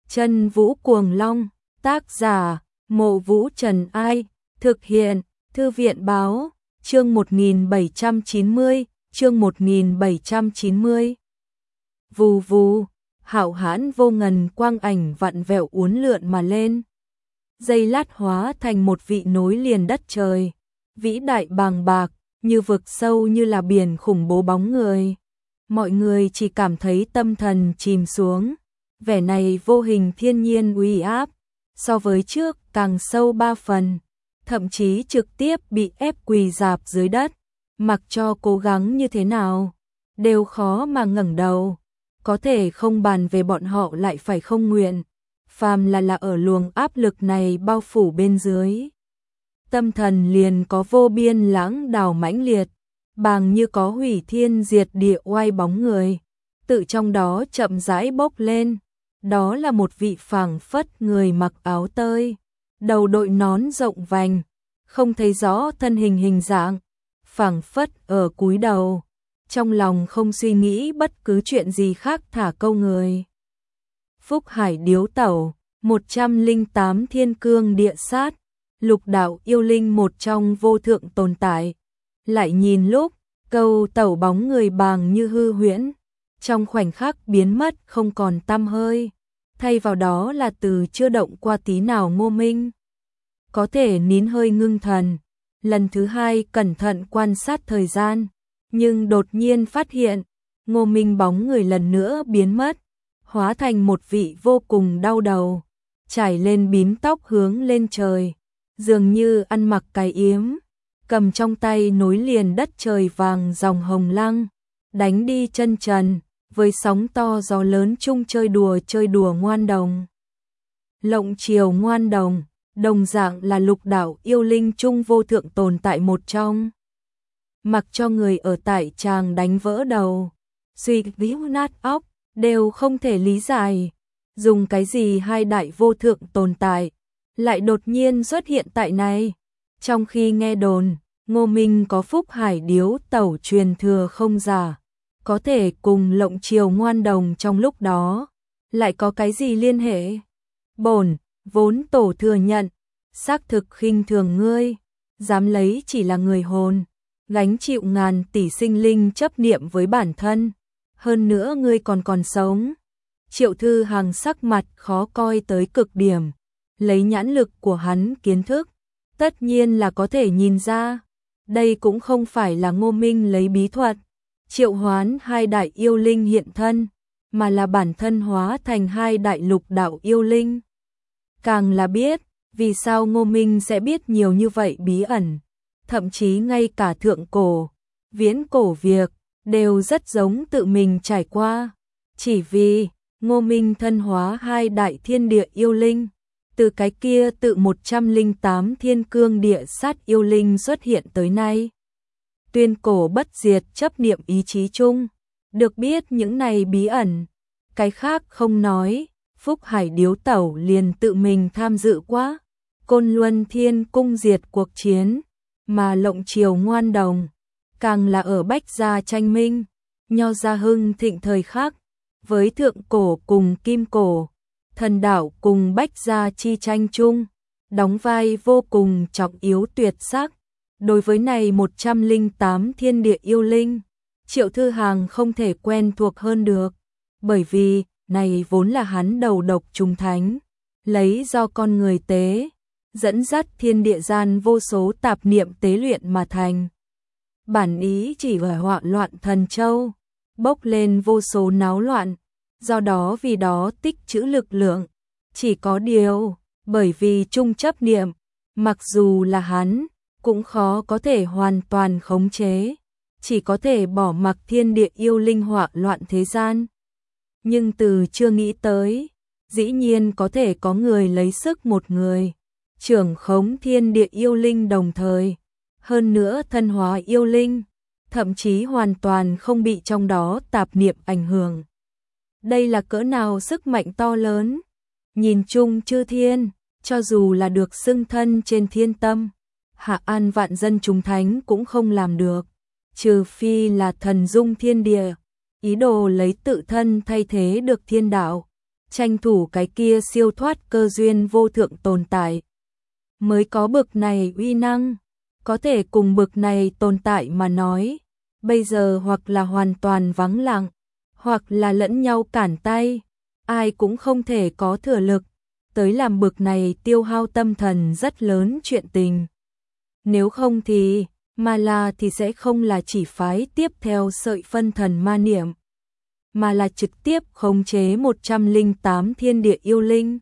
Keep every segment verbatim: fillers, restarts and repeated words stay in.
Chân Vũ Cuồng Long, tác giả, Mộ Vũ Trần Ai, thực hiện, Thư viện Báo, chương một nghìn bảy trăm chín mươi, chương một nghìn bảy trăm chín mươi. Vù vù, hạo hãn vô ngần quang ảnh vặn vẹo uốn lượn mà lên. Giây lát hóa thành một vị nối liền đất trời, vĩ đại bàng bạc, như vực sâu như là biển khủng bố bóng người. Mọi người chỉ cảm thấy tâm thần chìm xuống, vẻ này vô hình thiên nhiên uy áp, so với trước càng sâu ba phần, thậm chí trực tiếp bị ép quỳ rạp dưới đất, mặc cho cố gắng như thế nào, đều khó mà ngẩng đầu. Có thể không bàn về bọn họ lại phải không nguyện, phàm là là ở luồng áp lực này bao phủ bên dưới. Tâm thần liền có vô biên lãng đào mãnh liệt, bàng như có hủy thiên diệt địa oai bóng người, tự trong đó chậm rãi bốc lên. Đó là một vị phảng phất người mặc áo tơi, đầu đội nón rộng vành, không thấy rõ thân hình hình dạng, phảng phất ở cúi đầu, trong lòng không suy nghĩ bất cứ chuyện gì khác thả câu người. Phúc Hải Điếu Tẩu, một trăm lẻ tám thiên cương địa sát, lục đạo yêu linh một trong vô thượng tồn tại. Lại nhìn lúc, câu tẩu bóng người bàng như hư huyễn, trong khoảnh khắc biến mất không còn tăm hơi, thay vào đó là từ chưa động qua tí nào Ngô Minh. Có thể nín hơi ngưng thần, lần thứ hai cẩn thận quan sát thời gian, nhưng đột nhiên phát hiện, Ngô Minh bóng người lần nữa biến mất, hóa thành một vị vô cùng đau đầu, trải lên bím tóc hướng lên trời, dường như ăn mặc cái yếm, cầm trong tay nối liền đất trời vàng dòng hồng lăng, đánh đi chân trần, với sóng to gió lớn chung chơi đùa chơi đùa ngoan đồng. Lộng chiều ngoan đồng, đồng dạng là lục đạo yêu linh chung vô thượng tồn tại một trong. Mặc cho người ở tại tràng đánh vỡ đầu, suy víu nát óc, đều không thể lý giải, dùng cái gì hai đại vô thượng tồn tại, lại đột nhiên xuất hiện tại này. Trong khi nghe đồn, Ngô Minh có Phúc Hải Điếu Tẩu truyền thừa không giả, có thể cùng lộng chiều ngoan đồng trong lúc đó, lại có cái gì liên hệ? Bổn, vốn tổ thừa nhận, xác thực khinh thường ngươi, dám lấy chỉ là người hồn, gánh chịu ngàn tỷ sinh linh chấp niệm với bản thân, hơn nữa ngươi còn còn sống. Triệu Thư Hằng sắc mặt khó coi tới cực điểm, lấy nhãn lực của hắn kiến thức, tất nhiên là có thể nhìn ra, đây cũng không phải là Ngô Minh lấy bí thuật triệu hoán hai đại yêu linh hiện thân, mà là bản thân hóa thành hai đại lục đạo yêu linh. Càng là biết, vì sao Ngô Minh sẽ biết nhiều như vậy bí ẩn, thậm chí ngay cả thượng cổ, viễn cổ việc, đều rất giống tự mình trải qua. Chỉ vì, Ngô Minh thân hóa hai đại thiên địa yêu linh, từ cái kia tự một trăm lẻ tám thiên cương địa sát yêu linh xuất hiện tới nay. Tuyên cổ bất diệt chấp niệm ý chí chung, được biết những này bí ẩn, cái khác không nói, Phúc Hải Điếu Tẩu liền tự mình tham dự quá, Côn Luân Thiên Cung diệt cuộc chiến, mà lộng chiều ngoan đồng, càng là ở Bách Gia tranh minh, Nho Gia hưng thịnh thời khắc, với thượng cổ cùng kim cổ, thần đạo cùng Bách Gia chi tranh chung, đóng vai vô cùng trọng yếu tuyệt sắc. Đối với này một trăm lẻ tám thiên địa yêu linh, Triệu Thư Hằng không thể quen thuộc hơn được, bởi vì này vốn là hắn đầu độc trùng thánh, lấy do con người tế, dẫn dắt thiên địa gian vô số tạp niệm tế luyện mà thành. Bản ý chỉ ở họa loạn thần châu, bốc lên vô số náo loạn, do đó vì đó tích trữ lực lượng, chỉ có điều, bởi vì chung chấp niệm, mặc dù là hắn, cũng khó có thể hoàn toàn khống chế, chỉ có thể bỏ mặc thiên địa yêu linh họa loạn thế gian. Nhưng từ chưa nghĩ tới, dĩ nhiên có thể có người lấy sức một người, trưởng khống thiên địa yêu linh đồng thời, hơn nữa thân hóa yêu linh, thậm chí hoàn toàn không bị trong đó tạp niệm ảnh hưởng. Đây là cỡ nào sức mạnh to lớn, nhìn chung chư thiên, cho dù là được xưng thân trên thiên tâm, hạ an vạn dân chúng thánh cũng không làm được, trừ phi là thần dung thiên địa, ý đồ lấy tự thân thay thế được thiên đạo, tranh thủ cái kia siêu thoát cơ duyên vô thượng tồn tại. Mới có bực này uy năng, có thể cùng bực này tồn tại mà nói, bây giờ hoặc là hoàn toàn vắng lặng, hoặc là lẫn nhau cản tay, ai cũng không thể có thừa lực, tới làm bực này tiêu hao tâm thần rất lớn chuyện tình. Nếu không thì, mà là thì sẽ không là chỉ phái tiếp theo sợi phân thần ma niệm, mà là trực tiếp khống chế một trăm lẻ tám thiên địa yêu linh.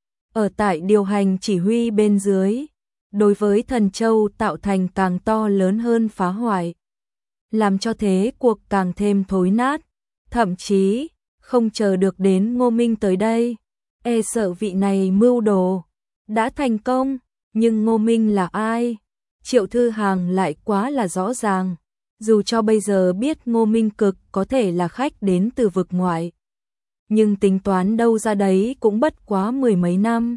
Ở tại điều hành chỉ huy bên dưới, đối với thần châu tạo thành càng to lớn hơn phá hoại, làm cho thế cuộc càng thêm thối nát, thậm chí không chờ được đến Ngô Minh tới đây, e sợ vị này mưu đồ đã thành công, nhưng Ngô Minh là ai? Triệu Thư Hàng lại quá là rõ ràng, dù cho bây giờ biết Ngô Minh Cực có thể là khách đến từ vực ngoại, nhưng tính toán đâu ra đấy cũng bất quá mười mấy năm.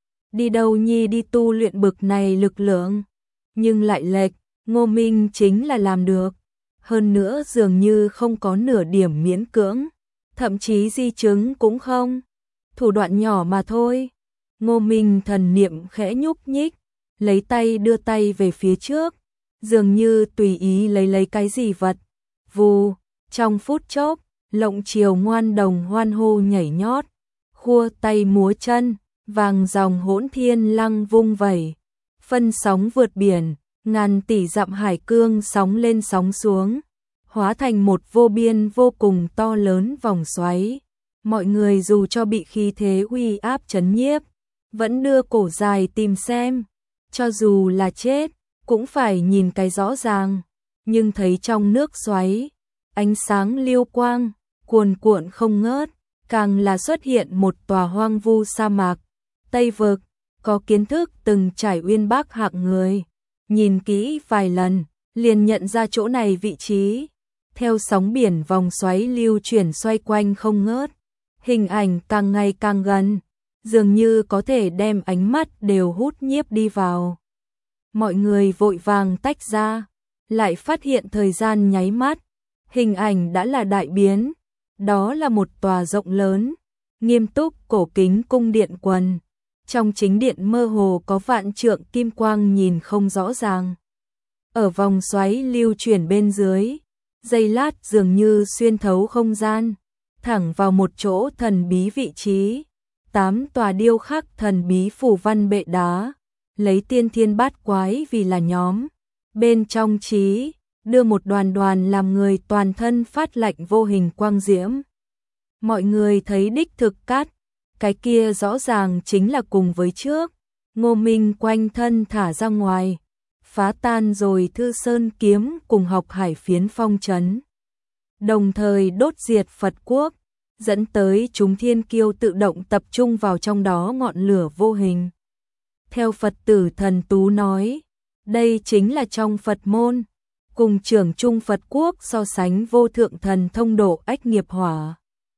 Đi đâu nhi đi tu luyện bực này lực lượng, nhưng lại lệch, Ngô Minh chính là làm được, hơn nữa dường như không có nửa điểm miễn cưỡng, thậm chí di chứng cũng không, thủ đoạn nhỏ mà thôi. Ngô Minh thần niệm khẽ nhúc nhích, lấy tay đưa tay về phía trước, dường như tùy ý lấy lấy cái gì vật. Vù, trong phút chốc, lộng chiều ngoan đồng hoan hô nhảy nhót, khua tay múa chân, vàng dòng hỗn thiên lăng vung vẩy, phân sóng vượt biển, ngàn tỷ dặm hải cương sóng lên sóng xuống, hóa thành một vô biên vô cùng to lớn vòng xoáy. Mọi người dù cho bị khí thế uy áp chấn nhiếp, vẫn đưa cổ dài tìm xem, cho dù là chết, cũng phải nhìn cái rõ ràng, nhưng thấy trong nước xoáy, ánh sáng liêu quang, cuồn cuộn không ngớt, càng là xuất hiện một tòa hoang vu sa mạc, Tây Vực, có kiến thức từng trải uyên bác hạng người, nhìn kỹ vài lần, liền nhận ra chỗ này vị trí, theo sóng biển vòng xoáy lưu chuyển xoay quanh không ngớt, hình ảnh càng ngày càng gần, dường như có thể đem ánh mắt đều hút nhiếp đi vào. Mọi người vội vàng tách ra, lại phát hiện thời gian nháy mắt, hình ảnh đã là đại biến, đó là một tòa rộng lớn, nghiêm túc cổ kính cung điện quần, trong chính điện mơ hồ có vạn trượng kim quang nhìn không rõ ràng. Ở vòng xoáy lưu chuyển bên dưới, giây lát dường như xuyên thấu không gian, thẳng vào một chỗ thần bí vị trí, tám tòa điêu khắc thần bí phủ văn bệ đá, lấy tiên thiên bát quái vì là nhóm, bên trong trí đưa một đoàn đoàn làm người toàn thân phát lạnh vô hình quang diễm. Mọi người thấy đích thực cát, cái kia rõ ràng chính là cùng với trước, Ngô Minh quanh thân thả ra ngoài, phá tan rồi Thư Sơn kiếm cùng học hải phiến phong trấn, đồng thời đốt diệt Phật quốc, dẫn tới chúng thiên kiêu tự động tập trung vào trong đó ngọn lửa vô hình. Theo Phật tử Thần Tú nói, đây chính là trong Phật môn, cùng trưởng trung Phật quốc so sánh vô thượng thần thông độ ách nghiệp hỏa.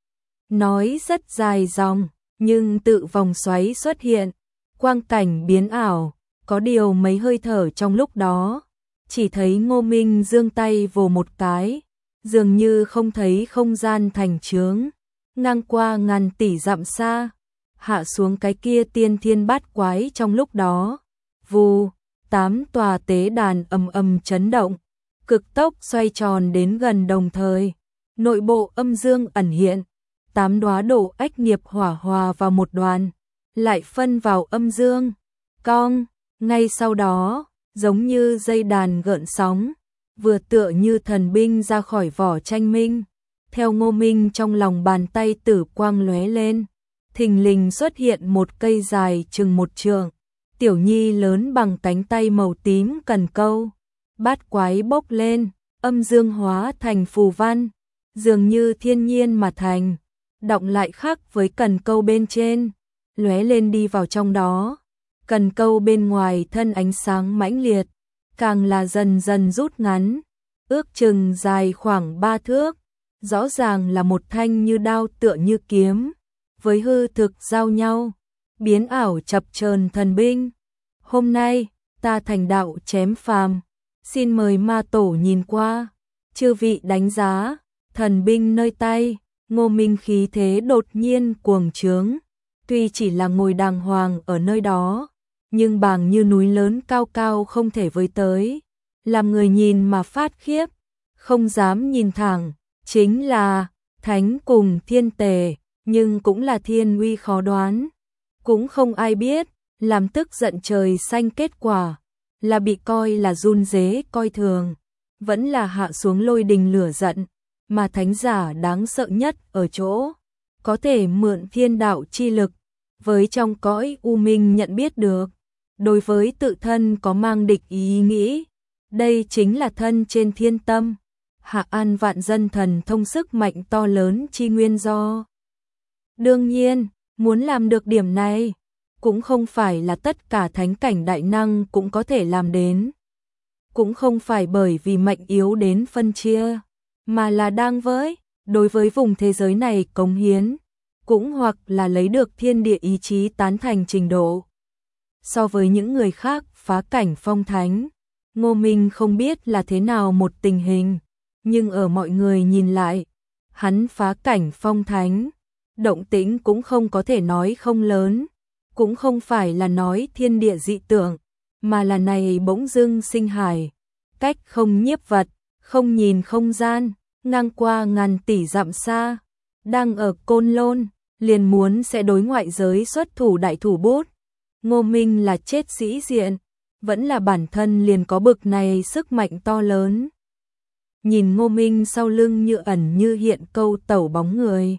Nói rất dài dòng, nhưng tự vòng xoáy xuất hiện, quang cảnh biến ảo, có điều mấy hơi thở trong lúc đó, chỉ thấy Ngô Minh giương tay vồ một cái, dường như không thấy không gian thành chướng, ngang qua ngàn tỷ dặm xa, hạ xuống cái kia tiên thiên bát quái trong lúc đó. Vù, tám tòa tế đàn ầm ầm chấn động, cực tốc xoay tròn đến gần đồng thời, nội bộ âm dương ẩn hiện, tám đóa độ ách nghiệp hỏa hòa vào một đoàn, lại phân vào âm dương, cong, ngay sau đó, giống như dây đàn gợn sóng, vừa tựa như thần binh ra khỏi vỏ tranh minh, theo Ngô Minh trong lòng bàn tay tử quang lóe lên, thình lình xuất hiện một cây dài chừng một trượng, tiểu nhi lớn bằng cánh tay màu tím cần câu, bát quái bốc lên, âm dương hóa thành phù văn, dường như thiên nhiên mà thành, đọng lại khác với cần câu bên trên, lóe lên đi vào trong đó. Cần câu bên ngoài thân ánh sáng mãnh liệt, càng là dần dần rút ngắn, ước chừng dài khoảng ba thước, rõ ràng là một thanh như đao tựa như kiếm, với hư thực giao nhau, biến ảo chập chờn thần binh. Hôm nay, ta thành đạo chém phàm, xin mời ma tổ nhìn qua, chư vị đánh giá, thần binh nơi tay, Ngô Minh khí thế đột nhiên cuồng trướng, tuy chỉ là ngồi đàng hoàng ở nơi đó, nhưng bàng như núi lớn cao cao không thể với tới, làm người nhìn mà phát khiếp, không dám nhìn thẳng, chính là thánh cùng thiên tề, nhưng cũng là thiên uy khó đoán, cũng không ai biết, làm tức giận trời xanh kết quả, là bị coi là run rế coi thường, vẫn là hạ xuống lôi đình lửa giận, mà thánh giả đáng sợ nhất ở chỗ, có thể mượn thiên đạo chi lực, với trong cõi u minh nhận biết được, đối với tự thân có mang địch ý nghĩ, đây chính là thân trên thiên tâm, hạ an vạn dân thần thông sức mạnh to lớn chi nguyên do. Đương nhiên, muốn làm được điểm này, cũng không phải là tất cả thánh cảnh đại năng cũng có thể làm đến. Cũng không phải bởi vì mệnh yếu đến phân chia, mà là đang với, đối với vùng thế giới này cống hiến, cũng hoặc là lấy được thiên địa ý chí tán thành trình độ. So với những người khác phá cảnh phong thánh, Ngô Minh không biết là thế nào một tình hình, nhưng ở mọi người nhìn lại, hắn phá cảnh phong thánh, động tĩnh cũng không có thể nói không lớn, cũng không phải là nói thiên địa dị tượng, mà là này bỗng dưng sinh hải, cách không nhiếp vật, không nhìn không gian, ngang qua ngàn tỷ dặm xa, đang ở Côn Lôn, liền muốn sẽ đối ngoại giới xuất thủ đại thủ bút. Ngô Minh là chết sĩ diện, vẫn là bản thân liền có bực này sức mạnh to lớn. Nhìn Ngô Minh sau lưng như ẩn như hiện câu tẩu bóng người.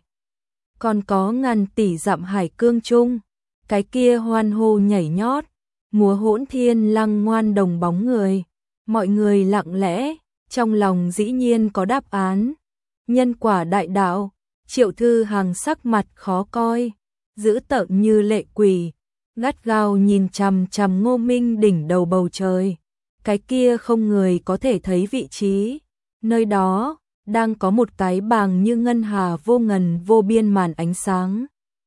Còn có ngàn tỷ dặm hải cương trung, cái kia hoan hô nhảy nhót, múa hỗn thiên lăng ngoan đồng bóng người. Mọi người lặng lẽ, trong lòng dĩ nhiên có đáp án. Nhân quả đại đạo, Triệu Thư Hằng sắc mặt khó coi, dữ tợn như lệ quỷ, gắt gao nhìn chằm chằm Ngô Minh đỉnh đầu bầu trời. Cái kia không người có thể thấy vị trí, nơi đó đang có một cái bàng như ngân hà vô ngần vô biên màn ánh sáng.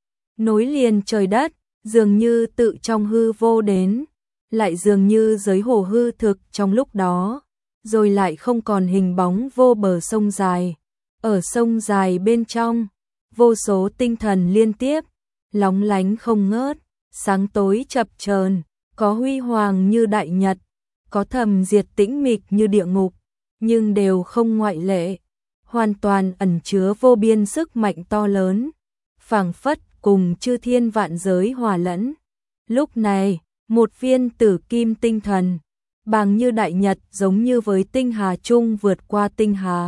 Nối liền trời đất, dường như tự trong hư vô đến, lại dường như giới hồ hư thực trong lúc đó, rồi lại không còn hình bóng vô bờ sông dài. Ở sông dài bên trong, vô số tinh thần liên tiếp, lóng lánh không ngớt, sáng tối chập chờn, có huy hoàng như đại nhật, có thầm diệt tĩnh mịch như địa ngục, nhưng đều không ngoại lệ, hoàn toàn ẩn chứa vô biên sức mạnh to lớn, phảng phất cùng chư thiên vạn giới hòa lẫn. Lúc này, một viên tử kim tinh thần, bàng như đại nhật giống như với tinh hà chung vượt qua tinh hà.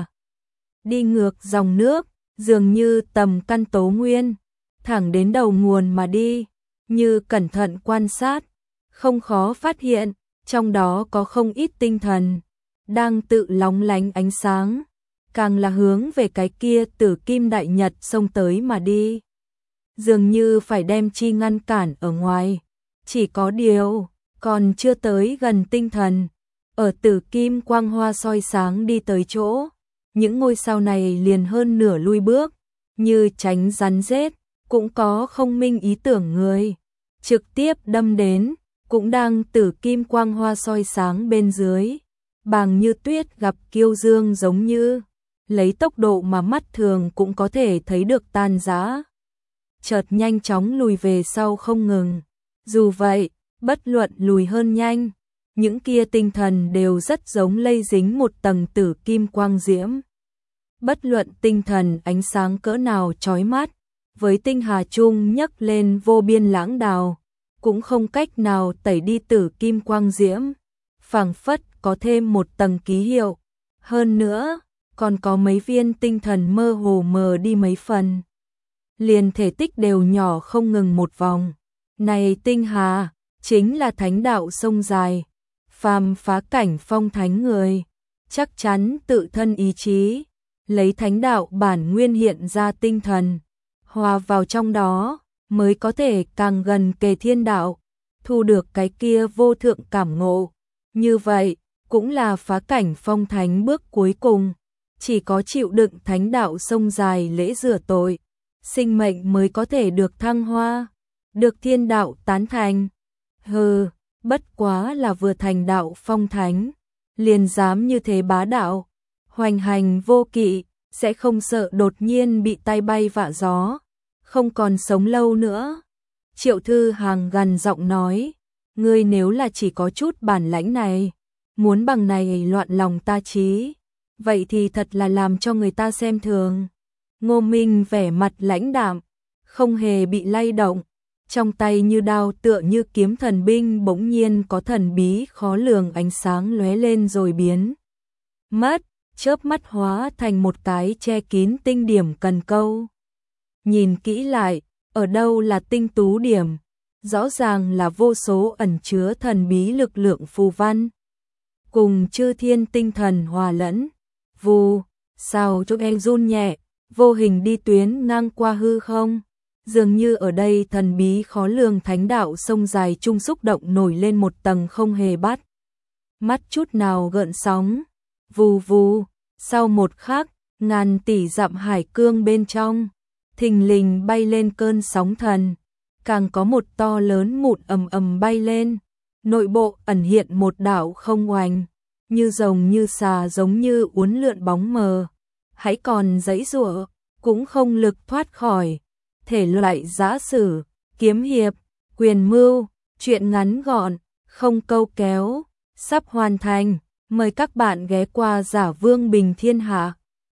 Đi ngược dòng nước, dường như tầm căn tố nguyên, thẳng đến đầu nguồn mà đi, như cẩn thận quan sát, không khó phát hiện, trong đó có không ít tinh thần, đang tự lóng lánh ánh sáng, càng là hướng về cái kia tử kim đại nhật xông tới mà đi. Dường như phải đem chi ngăn cản ở ngoài, chỉ có điều, còn chưa tới gần tinh thần, ở tử kim quang hoa soi sáng đi tới chỗ, những ngôi sao này liền hơn nửa lui bước, như tránh rắn rết, cũng có không minh ý tưởng người, trực tiếp đâm đến, cũng đang tử kim quang hoa soi sáng bên dưới, bàng như tuyết gặp kiêu dương giống như, lấy tốc độ mà mắt thường cũng có thể thấy được tan rã, chợt nhanh chóng lùi về sau không ngừng. Dù vậy, bất luận lùi hơn nhanh, những kia tinh thần đều rất giống lây dính một tầng tử kim quang diễm. Bất luận tinh thần ánh sáng cỡ nào chói mắt, với tinh hà chung nhấc lên vô biên lãng đào, cũng không cách nào tẩy đi tử kim quang diễm, phảng phất có thêm một tầng ký hiệu. Hơn nữa, còn có mấy viên tinh thần mơ hồ mờ đi mấy phần. Liền thể tích đều nhỏ không ngừng một vòng. Này tinh hà, chính là thánh đạo sông dài, phàm phá cảnh phong thánh người, chắc chắn tự thân ý chí, lấy thánh đạo bản nguyên hiện ra tinh thần, hòa vào trong đó, mới có thể càng gần kề thiên đạo, thu được cái kia vô thượng cảm ngộ. Như vậy, cũng là phá cảnh phong thánh bước cuối cùng, chỉ có chịu đựng thánh đạo sông dài lễ rửa tội, sinh mệnh mới có thể được thăng hoa, được thiên đạo tán thành. Hừ, bất quá là vừa thành đạo phong thánh, liền dám như thế bá đạo, hoành hành vô kỵ, sẽ không sợ đột nhiên bị tay bay vạ gió, không còn sống lâu nữa. Triệu Thư Hàng gằn giọng nói, ngươi nếu là chỉ có chút bản lãnh này, muốn bằng này loạn lòng ta chí, vậy thì thật là làm cho người ta xem thường. Ngô Minh vẻ mặt lãnh đạm, không hề bị lay động, trong tay như đao tựa như kiếm thần binh bỗng nhiên có thần bí khó lường ánh sáng lóe lên rồi biến mất, chớp mắt hóa thành một cái che kín tinh điểm cần câu. Nhìn kỹ lại, ở đâu là tinh tú điểm, rõ ràng là vô số ẩn chứa thần bí lực lượng phù văn, cùng chư thiên tinh thần hòa lẫn. Vù, sao cho em run nhẹ, vô hình đi tuyến ngang qua hư không. Dường như ở đây thần bí khó lường thánh đạo sông dài trung xúc động nổi lên một tầng không hề bắt mắt chút nào gợn sóng. Vù vù, sau một khắc, ngàn tỷ dặm hải cương bên trong, thình lình bay lên cơn sóng thần, càng có một to lớn mụn ầm ầm bay lên, nội bộ ẩn hiện một đảo không oanh, như rồng như xà giống như uốn lượn bóng mờ, hãy còn giãy giụa, cũng không lực thoát khỏi. Thể loại giã sử, kiếm hiệp, quyền mưu, truyện ngắn gọn, không câu kéo, sắp hoàn thành. Mời các bạn ghé qua Giả Vương Bình Thiên Hạ.